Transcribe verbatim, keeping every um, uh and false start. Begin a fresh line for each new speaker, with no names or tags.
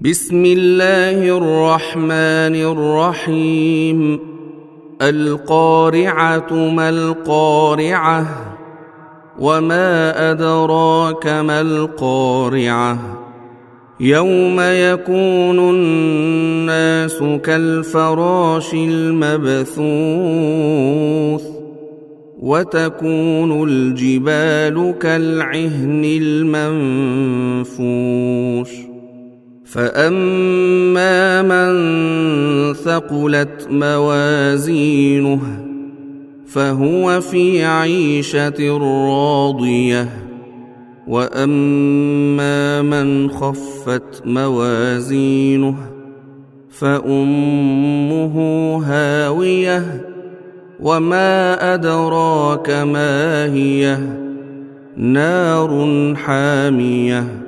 بسم الله الرحمن الرحيم. القارعة ما القارعة وما أدراك ما القارعة يوم يكون الناس كالفراش المبثوث وتكون الجبال كالعهن المنفوش فأما من ثقلت موازينه فهو في عيشة راضية وأما من خفت موازينه فأمه هاوية وما أدراك ما هي نار حامية